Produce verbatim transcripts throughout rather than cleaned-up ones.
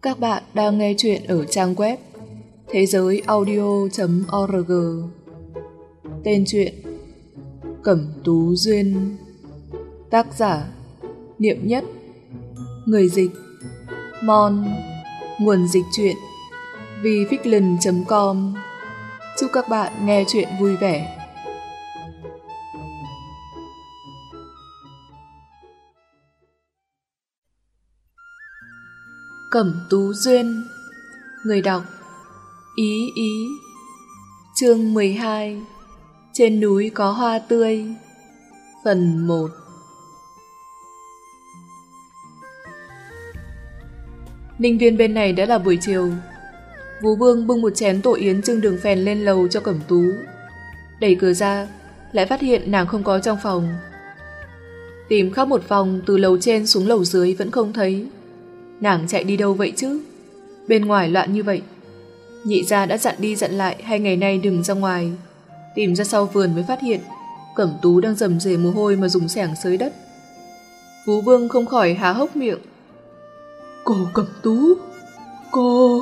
Các bạn đang nghe chuyện ở trang web thế giới audio chấm org. Tên truyện Cẩm Tú Duyên. Tác giả Niệm Nhất. Người dịch Mon. Nguồn dịch truyện vifiction chấm com. Chúc các bạn nghe chuyện vui vẻ. Cẩm Tú Duyên. Người đọc Ý Ý. Chương mười hai. Trên núi có hoa tươi. Phần một. Ninh viên bên này đã là buổi chiều. Vú Vương bưng một chén tổ yến trưng đường phèn lên lầu cho Cẩm Tú. Đẩy cửa ra, lại phát hiện nàng không có trong phòng. Tìm khắp một phòng từ lầu trên xuống lầu dưới vẫn không thấy. Nàng chạy đi đâu vậy chứ? Bên ngoài loạn như vậy. Nhị gia đã dặn đi dặn lại hai ngày nay đừng ra ngoài. Tìm ra sau vườn mới phát hiện Cẩm Tú đang rầm rề mồ hôi mà dùng xẻng xới đất. Vú Vương không khỏi há hốc miệng. Cô Cẩm Tú, cô...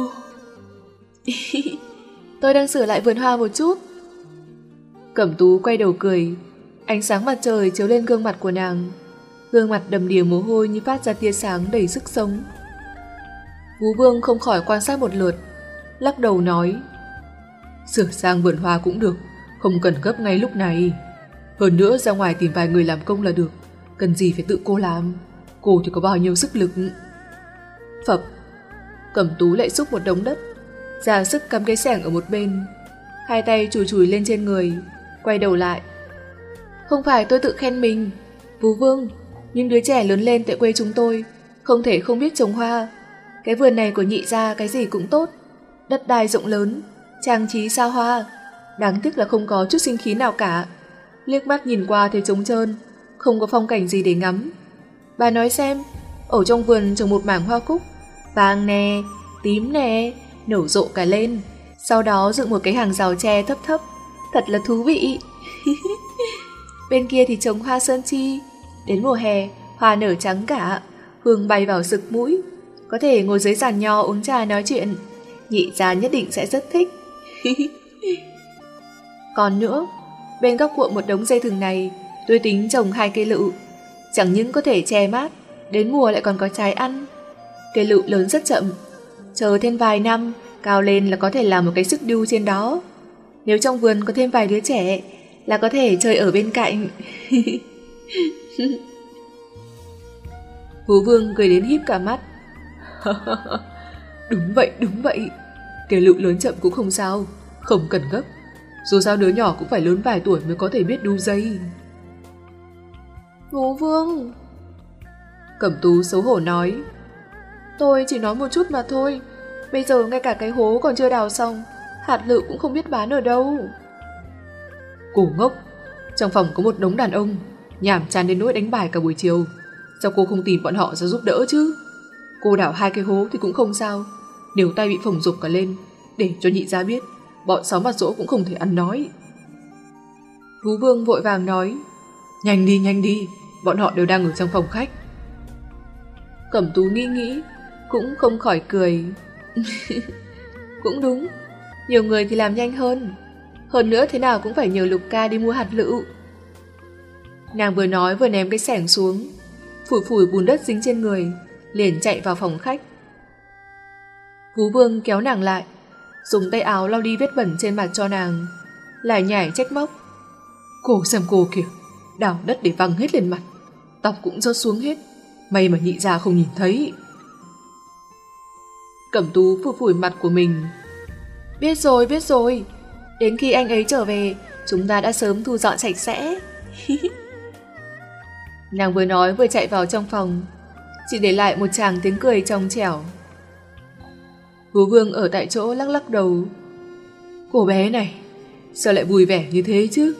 Tôi đang sửa lại vườn hoa một chút. Cẩm Tú quay đầu cười. Ánh sáng mặt trời chiếu lên gương mặt của nàng. Gương mặt đầm đìa mồ hôi như phát ra tia sáng đầy sức sống. Vú Vương không khỏi quan sát một lượt, lắc đầu nói: Sửa sang vườn hoa cũng được, không cần gấp ngay lúc này. Hơn nữa ra ngoài tìm vài người làm công là được, cần gì phải tự cô làm. Cô thì có bao nhiêu sức lực. Phập. Cẩm Tú lại xúc một đống đất, ra sức cắm cái xẻng ở một bên, hai tay chùi chùi lên trên người, quay đầu lại. Không phải tôi tự khen mình, Vú Vương, nhưng đứa trẻ lớn lên tại quê chúng tôi không thể không biết trồng hoa. Cái vườn này của nhị gia cái gì cũng tốt, đất đai rộng lớn, trang trí xa hoa, đáng tiếc là không có chút sinh khí nào cả. Liếc mắt nhìn qua thấy trống trơn, không có phong cảnh gì để ngắm. Bà nói xem, ở trong vườn trồng một mảng hoa cúc, vàng nè, tím nè, nở rộ cả lên, sau đó dựng một cái hàng rào tre thấp thấp, thật là thú vị. Bên kia thì trồng hoa sơn chi, đến mùa hè hoa nở trắng cả, hương bay vào sực mũi, có thể ngồi dưới giàn nho uống trà nói chuyện, nhị gia nhất định sẽ rất thích. Còn nữa, bên góc cuộn một đống dây thừng này tôi tính trồng hai cây lựu, chẳng những có thể che mát, đến mùa lại còn có trái ăn. Cây lựu lớn rất chậm, chờ thêm vài năm cao lên là có thể làm một cái sức điêu trên đó. Nếu trong vườn có thêm vài đứa trẻ là có thể chơi ở bên cạnh. Vú Vương cười đến híp cả mắt. Đúng vậy, đúng vậy. Cây lựu lớn chậm cũng không sao, không cần gấp. Dù sao đứa nhỏ cũng phải lớn vài tuổi mới có thể biết đu dây. Vú Vương, Cẩm Tú xấu hổ nói. Tôi chỉ nói một chút mà thôi. Bây giờ ngay cả cái hố còn chưa đào xong, hạt lựu cũng không biết bán ở đâu. Cô ngốc, trong phòng có một đống đàn ông, nhảm chán đến nỗi đánh bài cả buổi chiều. Sao cô không tìm bọn họ ra giúp đỡ chứ? Cô đào hai cái hố thì cũng không sao, nếu tay bị phồng rộp cả lên, để cho nhị gia biết, bọn xóm mặt dỗ cũng không thể ăn nói. Vú Vương vội vàng nói: Nhanh đi, nhanh đi, bọn họ đều đang ở trong phòng khách. Cẩm Tú nghĩ nghĩ, cũng không khỏi cười. Cũng đúng, nhiều người thì làm nhanh hơn. Hơn nữa thế nào cũng phải nhờ Lục ca đi mua hạt lựu. Nàng vừa nói vừa ném cái xẻng xuống, phủi phủi bùn đất dính trên người, liền chạy vào phòng khách. Vú Vương kéo nàng lại, dùng tay áo lau đi vết bẩn trên mặt cho nàng, lại nhảy trách móc: Cô xem cô kìa, đào đất để văng hết lên mặt, tóc cũng rớt xuống hết, may mà nhị gia không nhìn thấy. Cẩm Tú phủi phủi mặt của mình. Biết rồi, biết rồi, đến khi anh ấy trở về, chúng ta đã sớm thu dọn sạch sẽ. Nàng vừa nói vừa chạy vào trong phòng, chỉ để lại một tràng tiếng cười trong trẻo. Vú Vương ở tại chỗ lắc lắc đầu. Cô bé này, sao lại vui vẻ như thế chứ?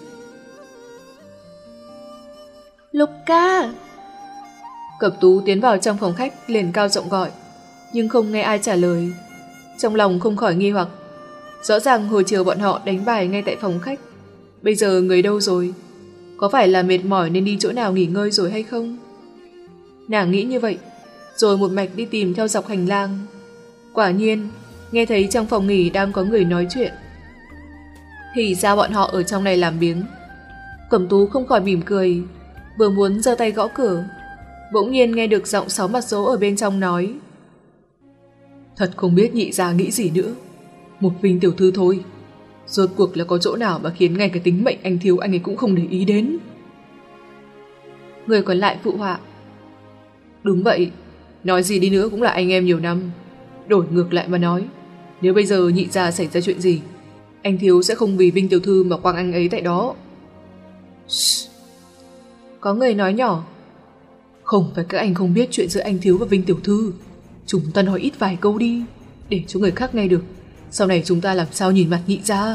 Lục ca! Cẩm Tú tiến vào trong phòng khách liền cao giọng gọi, nhưng không nghe ai trả lời. Trong lòng không khỏi nghi hoặc, rõ ràng hồi chiều bọn họ đánh bài ngay tại phòng khách, bây giờ người đâu rồi? Có phải là mệt mỏi nên đi chỗ nào nghỉ ngơi rồi hay không? Nàng nghĩ như vậy, rồi một mạch đi tìm theo dọc hành lang. Quả nhiên, nghe thấy trong phòng nghỉ đang có người nói chuyện. Thì ra bọn họ ở trong này làm biếng. Cẩm Tú không khỏi mỉm cười, vừa muốn giơ tay gõ cửa, bỗng nhiên nghe được giọng Sáu Mặt Dỗ ở bên trong nói: Thật không biết nhị gia nghĩ gì nữa, một Vinh tiểu thư thôi. Rốt cuộc là có chỗ nào mà khiến ngay cái tính mệnh anh thiếu anh ấy cũng không để ý đến. Người còn lại phụ họa: Đúng vậy, nói gì đi nữa cũng là anh em nhiều năm. Đổi ngược lại mà nói, nếu bây giờ nhị gia xảy ra chuyện gì, anh thiếu sẽ không vì Vinh tiểu thư mà quăng anh ấy tại đó. Shh. Có người nói nhỏ: Không phải các anh không biết chuyện giữa anh thiếu và Vinh tiểu thư, chúng ta nói ít vài câu đi, để cho người khác nghe được. Sau này chúng ta làm sao nhìn mặt nhị gia.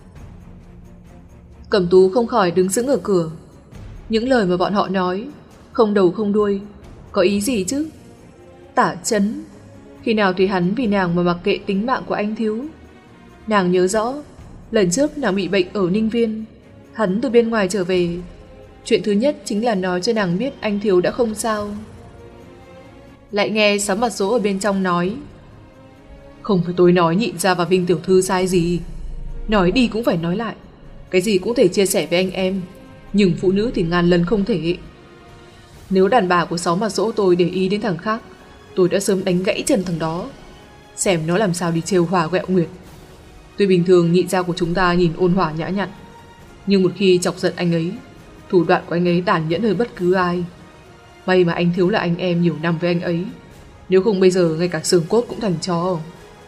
Cẩm Tú không khỏi đứng sững ở cửa. Những lời mà bọn họ nói không đầu không đuôi, có ý gì chứ? Tả Chấn, khi nào thì hắn vì nàng mà mặc kệ tính mạng của anh thiếu. Nàng nhớ rõ, lần trước nàng bị bệnh ở Ninh Viên, hắn từ bên ngoài trở về, chuyện thứ nhất chính là nói cho nàng biết anh thiếu đã không sao. Lại nghe Sáu Mặt Dỗ ở bên trong nói: Không phải tôi nói nhị gia và Vinh tiểu thư sai gì, nói đi cũng phải nói lại, cái gì cũng thể chia sẻ với anh em, nhưng phụ nữ thì ngàn lần không thể. Nếu đàn bà của Sáu Mặt Dỗ tôi để ý đến thằng khác, tôi đã sớm đánh gãy chân thằng đó, xem nó làm sao đi trêu hòa ghẹo nguyệt. Tuy bình thường nhị gia của chúng ta nhìn ôn hòa nhã nhặn, nhưng một khi chọc giận anh ấy, thủ đoạn của anh ấy tàn nhẫn hơn bất cứ ai. May mà anh thiếu là anh em nhiều năm với anh ấy, nếu không bây giờ ngay cả xương cốt cũng thành tro.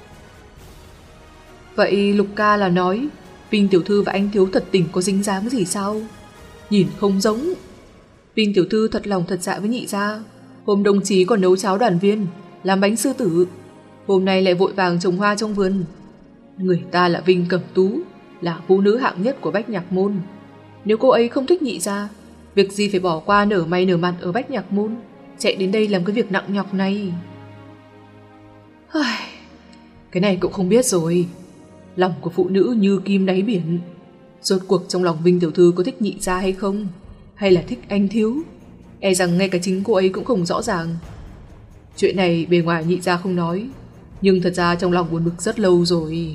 Vậy Lục ca là nói Vinh tiểu thư và anh thiếu thật tình có dính dáng gì sao? Nhìn không giống. Vinh tiểu thư thật lòng thật dạ với nhị gia, hôm đồng chí còn nấu cháo đoàn viên, làm bánh sư tử, hôm nay lại vội vàng trồng hoa trong vườn. Người ta là Vinh Cẩm Tú, là phụ nữ hạng nhất của Bách Nhạc Môn. Nếu cô ấy không thích nhị gia, việc gì phải bỏ qua nở may nở mặt ở Bách Nhạc Môn, chạy đến đây làm cái việc nặng nhọc này. Cái này cũng không biết rồi. Lòng của phụ nữ như kim đáy biển. Rốt cuộc trong lòng Vinh tiểu thư có thích nhị gia hay không, hay là thích anh thiếu, e rằng ngay cả chính cô ấy cũng không rõ ràng. Chuyện này bề ngoài nhị gia không nói, nhưng thật ra trong lòng buồn bực rất lâu rồi.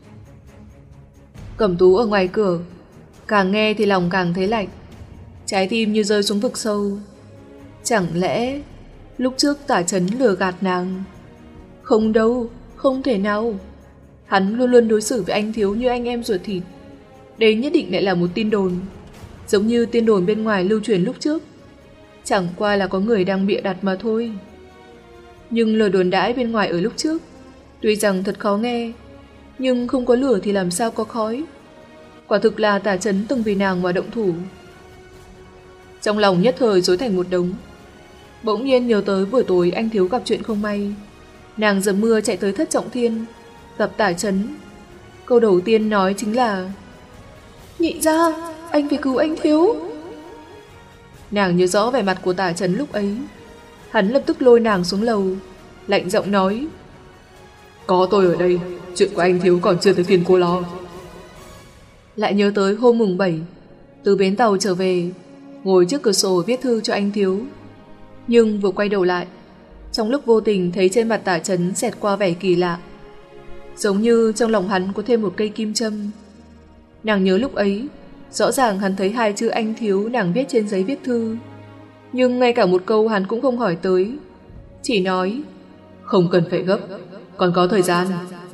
Cẩm Tú ở ngoài cửa, càng nghe thì lòng càng thấy lạnh, trái tim như rơi xuống vực sâu. Chẳng lẽ lúc trước Tả Chấn lừa gạt nàng? Không đâu, không thể nào. Hắn luôn luôn đối xử với anh thiếu như anh em ruột thịt. Đây nhất định lại là một tin đồn, giống như tin đồn bên ngoài lưu truyền lúc trước. Chẳng qua là có người đang bịa đặt mà thôi. Nhưng lời đồn đãi bên ngoài ở lúc trước, tuy rằng thật khó nghe, nhưng không có lửa thì làm sao có khói. Quả thực là Tả Chấn từng vì nàng mà động thủ. Trong lòng nhất thời rối thành một đống. Bỗng nhiên nhớ tới buổi tối anh thiếu gặp chuyện không may, nàng dầm mưa chạy tới Thất Trọng Thiên gặp Tả Chấn. Câu đầu tiên nói chính là: Nhị gia, anh phải cứu anh thiếu. Nàng nhớ rõ vẻ mặt của Tả Chấn lúc ấy. Hắn lập tức lôi nàng xuống lầu, lạnh giọng nói: Có tôi ở đây, chuyện của anh thiếu còn chưa tới phiên cô lo. Lại nhớ tới hôm mùng bảy, từ bến tàu trở về, ngồi trước cửa sổ viết thư cho anh thiếu. Nhưng vừa quay đầu lại, trong lúc vô tình thấy trên mặt Tả Chấn xẹt qua vẻ kỳ lạ, giống như trong lòng hắn có thêm một cây kim châm. Nàng nhớ lúc ấy, rõ ràng hắn thấy hai chữ anh thiếu nàng viết trên giấy viết thư, nhưng ngay cả một câu hắn cũng không hỏi tới, chỉ nói: Không cần phải gấp, còn có thời gian.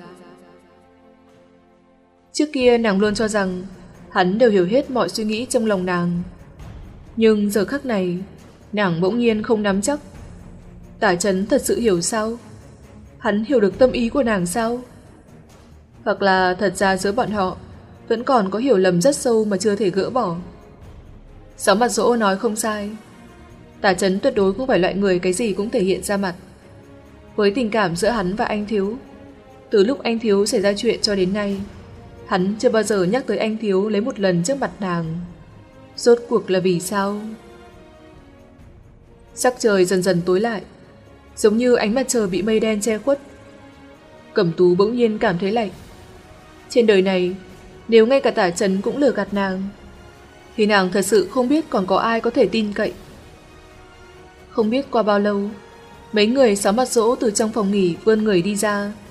Trước kia nàng luôn cho rằng hắn đều hiểu hết mọi suy nghĩ trong lòng nàng, nhưng giờ khắc này nàng bỗng nhiên không nắm chắc. Tả Chấn thật sự hiểu sao? Hắn hiểu được tâm ý của nàng sao? Hoặc là thật ra giữa bọn họ vẫn còn có hiểu lầm rất sâu mà chưa thể gỡ bỏ. Sáu Mặt Dỗ nói không sai, Tả Chấn tuyệt đối không phải loại người cái gì cũng thể hiện ra mặt. Với tình cảm giữa hắn và anh thiếu, từ lúc anh thiếu xảy ra chuyện cho đến nay, hắn chưa bao giờ nhắc tới anh thiếu lấy một lần trước mặt nàng. Rốt cuộc là vì sao? Sắc trời dần dần tối lại, giống như ánh mặt trời bị mây đen che khuất. Cẩm Tú bỗng nhiên cảm thấy lạnh. Trên đời này, nếu ngay cả Tả Chấn cũng lừa gạt nàng, thì nàng thật sự không biết còn có ai có thể tin cậy. Không biết qua bao lâu, mấy người Sáu Mặt Dỗ từ trong phòng nghỉ vươn người đi ra,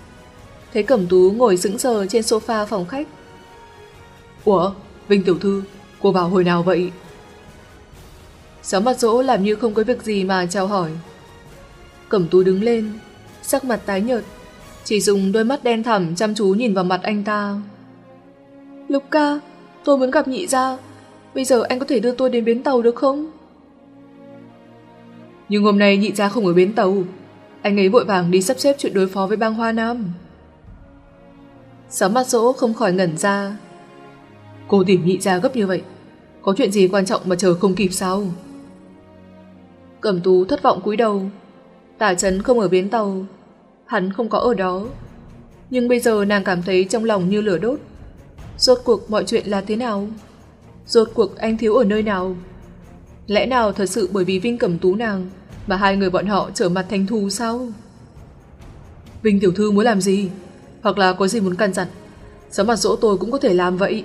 thấy Cẩm Tú ngồi sững sờ trên sofa phòng khách. Ủa, Vinh tiểu thư, cô vào hồi nào vậy? Sáu Mặt Dỗ làm như không có việc gì mà chào hỏi. Cẩm Tú đứng lên, sắc mặt tái nhợt, chỉ dùng đôi mắt đen thẳm chăm chú nhìn vào mặt anh ta. Lục ca, tôi muốn gặp nhị gia. Bây giờ anh có thể đưa tôi đến bến tàu được không? Nhưng hôm nay nhị gia không ở bến tàu. Anh ấy vội vàng đi sắp xếp chuyện đối phó với bang Hoa Nam. Sáu Mặt Dỗ không khỏi ngẩn ra. Cô tìm nhị gia gấp như vậy, có chuyện gì quan trọng mà chờ không kịp sao? Cẩm Tú thất vọng cúi đầu. Tả Chấn không ở bến tàu, hắn không có ở đó. Nhưng bây giờ nàng cảm thấy trong lòng như lửa đốt. Rốt cuộc mọi chuyện là thế nào? Rốt cuộc anh Thiếu ở nơi nào? Lẽ nào thật sự bởi vì Vinh Cẩm Tú nàng mà hai người bọn họ trở mặt thành thù sao? Vinh tiểu thư muốn làm gì? Hoặc là có gì muốn căn dặn? Sáu Mặt Dỗ tôi cũng có thể làm vậy.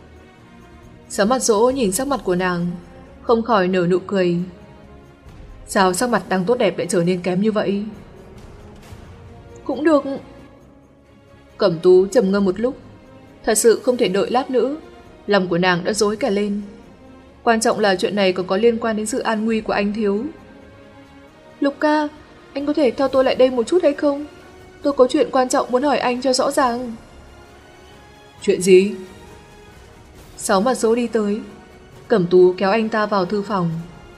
Sáu Mặt Dỗ nhìn sắc mặt của nàng, không khỏi nở nụ cười. Sao sắc mặt đang tốt đẹp lại trở nên kém như vậy? Cũng được. Cẩm Tú trầm ngâm một lúc. Thật sự không thể đợi lát nữa. Lòng của nàng đã rối cả lên. Quan trọng là chuyện này còn có liên quan đến sự an nguy của anh Thiếu. Lục ca, anh có thể theo tôi lại đây một chút hay không? Tôi có chuyện quan trọng muốn hỏi anh cho rõ ràng. Chuyện gì? Sáu Mặt Dỗ đi tới. Cẩm Tú kéo anh ta vào thư phòng.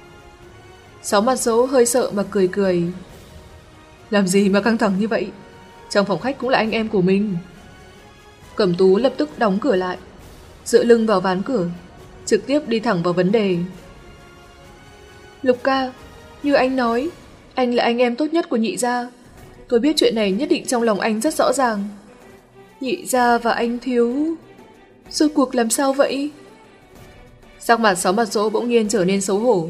Sáu Mặt Dỗ hơi sợ mà cười cười. Làm gì mà căng thẳng như vậy? Trong phòng khách cũng là anh em của mình. Cẩm Tú lập tức đóng cửa lại, dựa lưng vào ván cửa, trực tiếp đi thẳng vào vấn đề. Lục ca, như anh nói, anh là anh em tốt nhất của nhị gia. Tôi biết chuyện này nhất định trong lòng anh rất rõ ràng. Nhị gia và anh Thiếu rốt cuộc làm sao vậy? Sắc mặt Sáu Mặt Dỗ bỗng nhiên trở nên xấu hổ.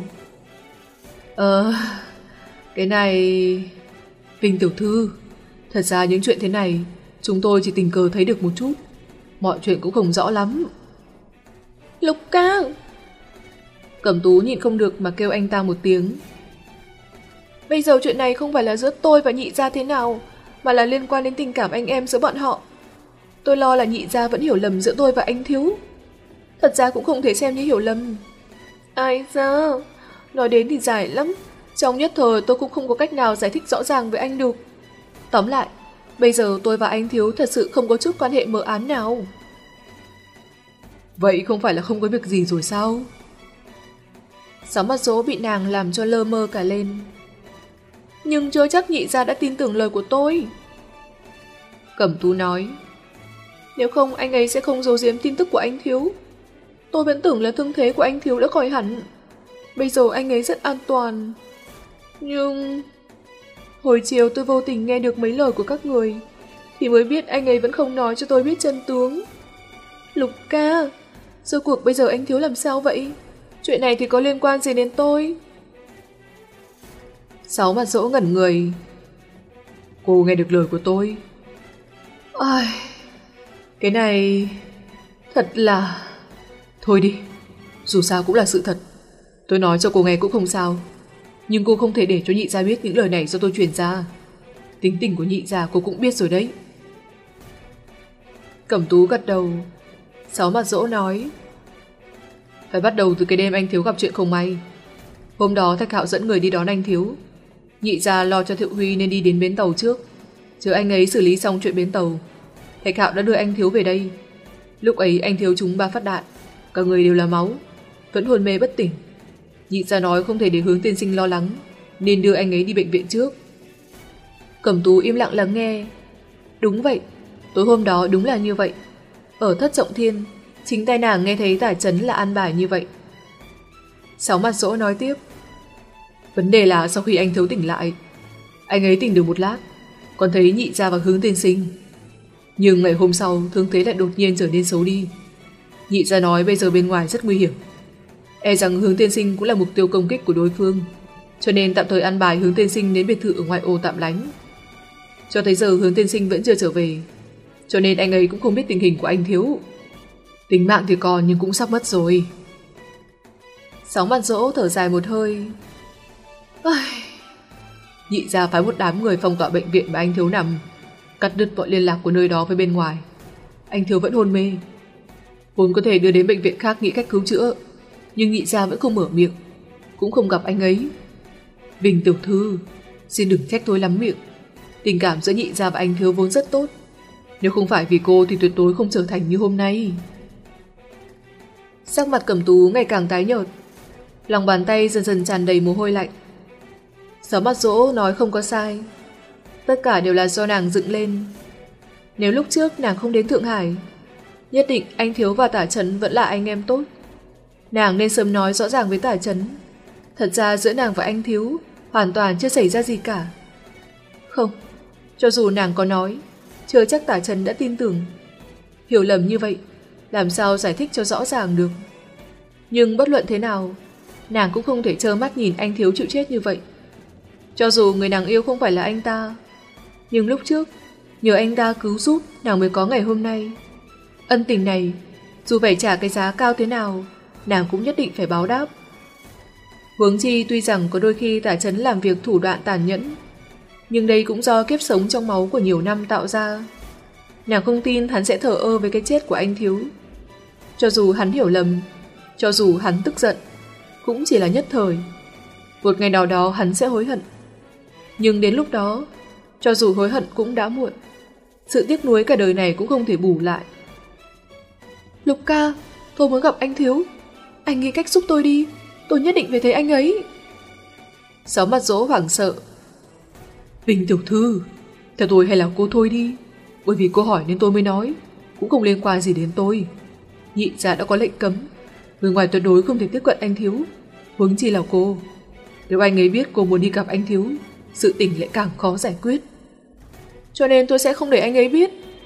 Ờ, cái này... Vinh tiểu thư, thật ra những chuyện thế này chúng tôi chỉ tình cờ thấy được một chút. Mọi chuyện cũng không rõ lắm. Lục ca! Cẩm Tú nhịn không được mà kêu anh ta một tiếng. Bây giờ chuyện này không phải là giữa tôi và nhị gia thế nào, mà là liên quan đến tình cảm anh em giữa bọn họ. Tôi lo là nhị gia vẫn hiểu lầm giữa tôi và anh Thiếu. Thật ra cũng không thể xem như hiểu lầm. Ai da, nói đến thì dài lắm. Trong nhất thời tôi cũng không có cách nào giải thích rõ ràng với anh được. Tóm lại, bây giờ tôi và anh Thiếu thật sự không có chút quan hệ mờ ám nào. Vậy không phải là không có việc gì rồi sao? Sáu Mặt Dỗ bị nàng làm cho lơ mơ cả lên. Nhưng chưa chắc nhị gia đã tin tưởng lời của tôi. Cẩm Tú nói. Nếu không anh ấy sẽ không giấu giếm tin tức của anh Thiếu. Tôi vẫn tưởng là thương thế của anh Thiếu đã khỏi hẳn. Bây giờ anh ấy rất an toàn. Nhưng... Hồi chiều tôi vô tình nghe được mấy lời của các người, thì mới biết anh ấy vẫn không nói cho tôi biết chân tướng. Lục ca, rốt cuộc bây giờ anh Thiếu làm sao vậy? Chuyện này thì có liên quan gì đến tôi? Sáu Mặt Dỗ ngẩn người. Cô nghe được lời của tôi. Ai... Cái này... Thật là... Thôi đi, dù sao cũng là sự thật. Tôi nói cho cô nghe cũng không sao. Nhưng cô không thể để cho nhị gia biết những lời này do tôi truyền ra. Tính tình của nhị gia cô cũng biết rồi đấy. Cẩm Tú gật đầu. Sáu Mặt Dỗ nói. Phải bắt đầu từ cái đêm anh Thiếu gặp chuyện không may. Hôm đó Thạch Hạo dẫn người đi đón anh Thiếu. Nhị gia lo cho Thiệu Huy nên đi đến bến tàu trước. Chờ anh ấy xử lý xong chuyện bến tàu, Thạch Hạo đã đưa anh Thiếu về đây. Lúc ấy anh Thiếu trúng ba phát đạn, cả người đều là máu, vẫn hôn mê bất tỉnh. Nhị gia nói không thể để Hướng tiên sinh lo lắng, nên đưa anh ấy đi bệnh viện trước. Cẩm Tú im lặng lắng nghe. Đúng vậy, tối hôm đó đúng là như vậy. Ở Thất Trọng Thiên, chính tay nàng nghe thấy Tả Chấn là an bài như vậy. Sáu Mặt Dỗ nói tiếp. Vấn đề là sau khi anh Thiếu tỉnh lại, anh ấy tỉnh được một lát, còn thấy nhị gia và Hướng tiên sinh. Nhưng ngày hôm sau thương thế lại đột nhiên trở nên xấu đi. Nhị gia nói bây giờ bên ngoài rất nguy hiểm, e rằng Hướng tiên sinh cũng là mục tiêu công kích của đối phương, cho nên tạm thời an bài Hướng tiên sinh đến biệt thự ở ngoại ô tạm lánh. Cho tới giờ Hướng tiên sinh vẫn chưa trở về, cho nên anh ấy cũng không biết tình hình của anh Thiếu. Tính mạng thì còn nhưng cũng sắp mất rồi. Sáu Mặt Dỗ thở dài một hơi. Nhị gia phái một đám người phong tỏa bệnh viện mà anh Thiếu nằm, cắt đứt mọi liên lạc của nơi đó với bên ngoài. Anh Thiếu vẫn hôn mê, vốn có thể đưa đến bệnh viện khác nghĩ cách cứu chữa, nhưng Nhị gia vẫn không mở miệng, cũng không gặp anh ấy. Bình tiểu thư, xin đừng trách tôi lắm miệng. Tình cảm giữa Nhị gia và anh Thiếu vốn rất tốt. Nếu không phải vì cô thì tuyệt đối không trở thành như hôm nay. Sắc mặt Cẩm Tú ngày càng tái nhợt, lòng bàn tay dần dần tràn đầy mồ hôi lạnh. Sáu Mặt Dỗ nói không có sai, tất cả đều là do nàng dựng lên. Nếu lúc trước nàng không đến Thượng Hải, nhất định anh Thiếu và Tả Chấn vẫn là anh em tốt. Nàng nên sớm nói rõ ràng với Tả Chấn. Thật ra giữa nàng và anh Thiếu hoàn toàn chưa xảy ra gì cả. Không, cho dù nàng có nói, chưa chắc Tả Chấn đã tin tưởng. Hiểu lầm như vậy, làm sao giải thích cho rõ ràng được. Nhưng bất luận thế nào, nàng cũng không thể trơ mắt nhìn anh Thiếu chịu chết như vậy. Cho dù người nàng yêu không phải là anh ta, nhưng lúc trước nhờ anh ta cứu giúp nàng mới có ngày hôm nay. Ân tình này, dù phải trả cái giá cao thế nào, nàng cũng nhất định phải báo đáp. Huống chi tuy rằng có đôi khi Tả Chấn làm việc thủ đoạn tàn nhẫn, nhưng đây cũng do kiếp sống trong máu của nhiều năm tạo ra. Nàng không tin hắn sẽ thờ ơ với cái chết của anh Thiếu. Cho dù hắn hiểu lầm, cho dù hắn tức giận, cũng chỉ là nhất thời. Một ngày nào đó hắn sẽ hối hận. Nhưng đến lúc đó, cho dù hối hận cũng đã muộn. Sự tiếc nuối cả đời này cũng không thể bù lại. Lục ca, tôi muốn gặp anh Thiếu. Anh nghĩ cách giúp tôi đi, tôi nhất định phải thấy anh ấy. Sáu Mặt Dỗ hoảng sợ. Bình tiểu thư, theo tôi hay là cô thôi đi. Bởi vì cô hỏi nên tôi mới nói, cũng không liên quan gì đến tôi. Nhị gia đã có lệnh cấm, người ngoài tuyệt đối không thể tiếp cận anh Thiếu, huống chi là cô. Nếu anh ấy biết cô muốn đi gặp anh Thiếu, sự tình lại càng khó giải quyết. Cho nên tôi sẽ không để anh ấy biết.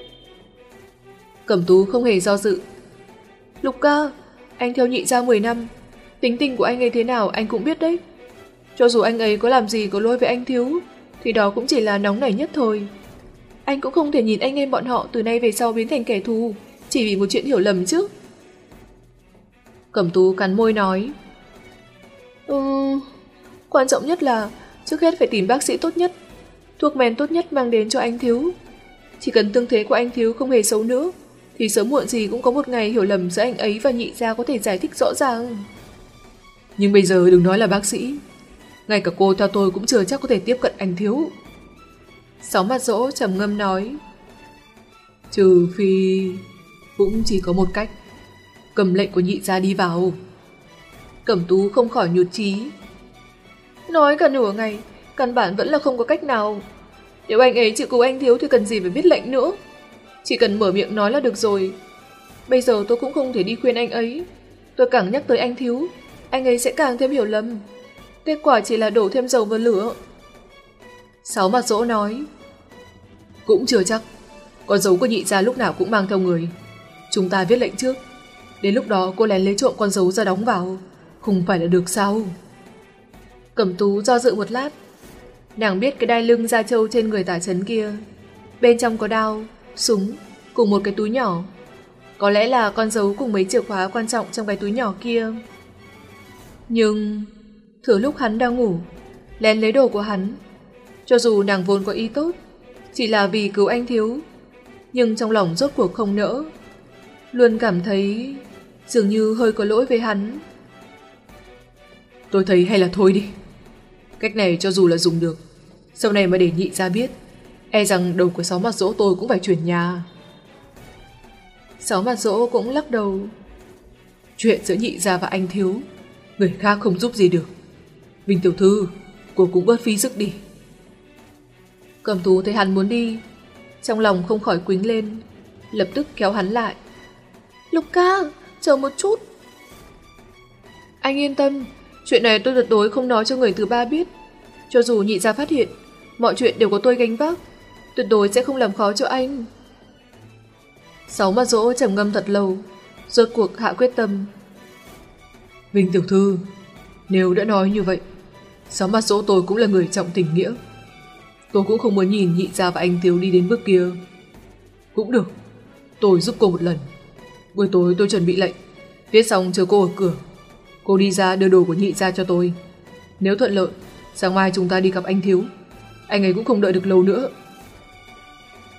Cẩm Tú không hề do dự. Lục ca, anh theo Nhị gia mười năm, tính tình của anh ấy thế nào anh cũng biết đấy. Cho dù anh ấy có làm gì có lỗi với anh Thiếu, thì đó cũng chỉ là nóng nảy nhất thôi. Anh cũng không thể nhìn anh em bọn họ từ nay về sau biến thành kẻ thù chỉ vì một chuyện hiểu lầm chứ. Cẩm Tú cắn môi nói, Ừ, quan trọng nhất là trước hết phải tìm bác sĩ tốt nhất, thuốc men tốt nhất mang đến cho anh Thiếu. Chỉ cần tương thế của anh Thiếu không hề xấu nữa, thì sớm muộn gì cũng có một ngày hiểu lầm giữa anh ấy và Nhị gia có thể giải thích rõ ràng. Nhưng bây giờ đừng nói là bác sĩ, ngay cả cô theo tôi cũng chưa chắc có thể tiếp cận anh Thiếu. Sáu Mặt Dỗ trầm ngâm nói, trừ phi cũng chỉ có một cách, cầm lệnh của Nhị gia đi vào. Cẩm Tú không khỏi nhụt chí. Nói cả nửa ngày, căn bản vẫn là không có cách nào. Nếu anh ấy chịu cứu anh Thiếu thì cần gì phải viết lệnh nữa. Chỉ cần mở miệng nói là được rồi. Bây giờ tôi cũng không thể đi khuyên anh ấy. Tôi càng nhắc tới anh Thiếu, anh ấy sẽ càng thêm hiểu lầm. Kết quả chỉ là đổ thêm dầu vào lửa. Sáu Mặt Dỗ nói, cũng chưa chắc. Con dấu của Nhị gia lúc nào cũng mang theo người. Chúng ta viết lệnh trước, đến lúc đó cô lén lấy trộm con dấu ra đóng vào, không phải là được sao? Cẩm Tú do dự một lát. Nàng biết cái đai lưng da trâu trên người Tả Chấn kia, bên trong có đao, súng cùng một cái túi nhỏ. Có lẽ là con dấu cùng mấy chìa khóa quan trọng trong cái túi nhỏ kia. Nhưng thừa lúc hắn đang ngủ, lén lấy đồ của hắn. Cho dù nàng vốn có ý tốt, chỉ là vì cứu anh Thiếu, nhưng trong lòng rốt cuộc không nỡ, luôn cảm thấy dường như hơi có lỗi với hắn. Tôi thấy hay là thôi đi. Cách này cho dù là dùng được, sau này mà để Nhị gia biết, e rằng đầu của Sáu Mặt Dỗ tôi cũng phải chuyển nhà. Sáu Mặt Dỗ cũng lắc đầu. Chuyện giữa Nhị gia và anh Thiếu, người khác không giúp gì được. Bình tiểu thư, cô cũng bớt phí sức đi. Cẩm Tú thấy hắn muốn đi, trong lòng không khỏi quýnh lên, lập tức kéo hắn lại. Lục ca, chờ một chút. Anh yên tâm, chuyện này tôi tuyệt đối không nói cho người thứ ba biết. Cho dù Nhị gia phát hiện, mọi chuyện đều có tôi gánh vác, tuyệt đối sẽ không làm khó cho anh. Sáu Mặt Dỗ trầm ngâm thật lâu, rốt cuộc hạ quyết tâm. Bình tiểu thư, nếu đã nói như vậy, Sáu Mặt Dỗ tôi cũng là người trọng tình nghĩa. Tôi cũng không muốn nhìn Nhị gia và anh Thiếu đi đến bước kia. Cũng được, tôi giúp cô một lần. Buổi tối tôi chuẩn bị lệnh, viết xong chờ cô ở cửa. Cô đi ra đưa đồ của Nhị gia cho tôi. Nếu thuận lợi, sáng mai chúng ta đi gặp anh Thiếu. Anh ấy cũng không đợi được lâu nữa.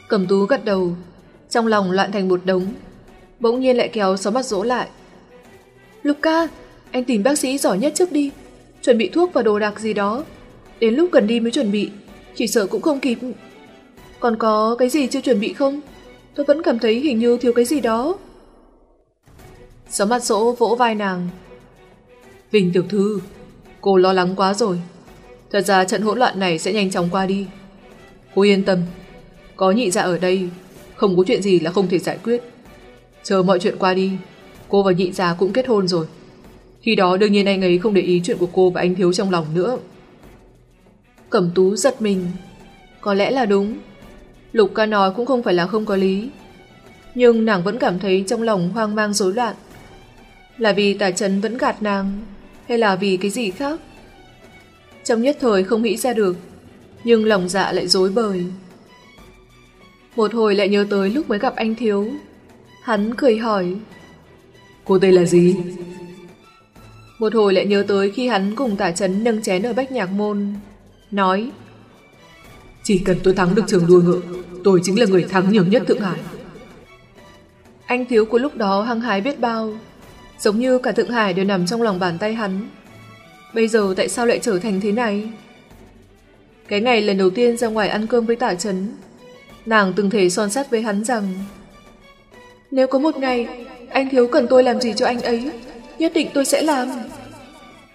Cẩm Tú gật đầu, trong lòng loạn thành một đống, bỗng nhiên lại kéo Sáu Mặt Dỗ lại. Lục ca, anh tìm bác sĩ giỏi nhất trước đi, chuẩn bị thuốc và đồ đạc gì đó, đến lúc cần đi mới chuẩn bị, chỉ sợ cũng không kịp. Còn có cái gì chưa chuẩn bị không? Tôi vẫn cảm thấy hình như thiếu cái gì đó. Sáu Mặt Dỗ vỗ vai nàng. Vinh tiểu thư, cô lo lắng quá rồi. Thật ra trận hỗn loạn này sẽ nhanh chóng qua đi. Cô yên tâm, có nhị dạ ở đây, không có chuyện gì là không thể giải quyết. Chờ mọi chuyện qua đi, cô và nhị dạ cũng kết hôn rồi. Khi đó đương nhiên anh ấy không để ý chuyện của cô và anh Thiếu trong lòng nữa. Cẩm Tú giật mình. Có lẽ là đúng, Lục ca nói cũng không phải là không có lý. Nhưng nàng vẫn cảm thấy trong lòng hoang mang rối loạn. Là vì Tả Chấn vẫn gạt nàng, hay là vì cái gì khác? Trong nhất thời không nghĩ ra được, nhưng lòng dạ lại rối bời. Một hồi lại nhớ tới lúc mới gặp anh Thiếu. Hắn cười hỏi, cô tên là gì? Một hồi lại nhớ tới khi hắn cùng Tả Chấn nâng chén ở Bách Nhạc Môn, nói, chỉ cần tôi thắng được trường đua ngựa, tôi chính là người thắng nhiều nhất Thượng Hải. Anh Thiếu của lúc đó hăng hái biết bao, giống như cả Thượng Hải đều nằm trong lòng bàn tay hắn. Bây giờ tại sao lại trở thành thế này? Cái ngày lần đầu tiên ra ngoài ăn cơm với Tả Chấn, nàng từng thể son sắt với hắn rằng, nếu có một ngày anh Thiếu cần tôi làm gì cho anh ấy, nhất định tôi sẽ làm.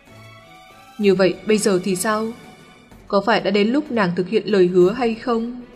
Như vậy bây giờ thì sao? Có phải đã đến lúc nàng thực hiện lời hứa hay không?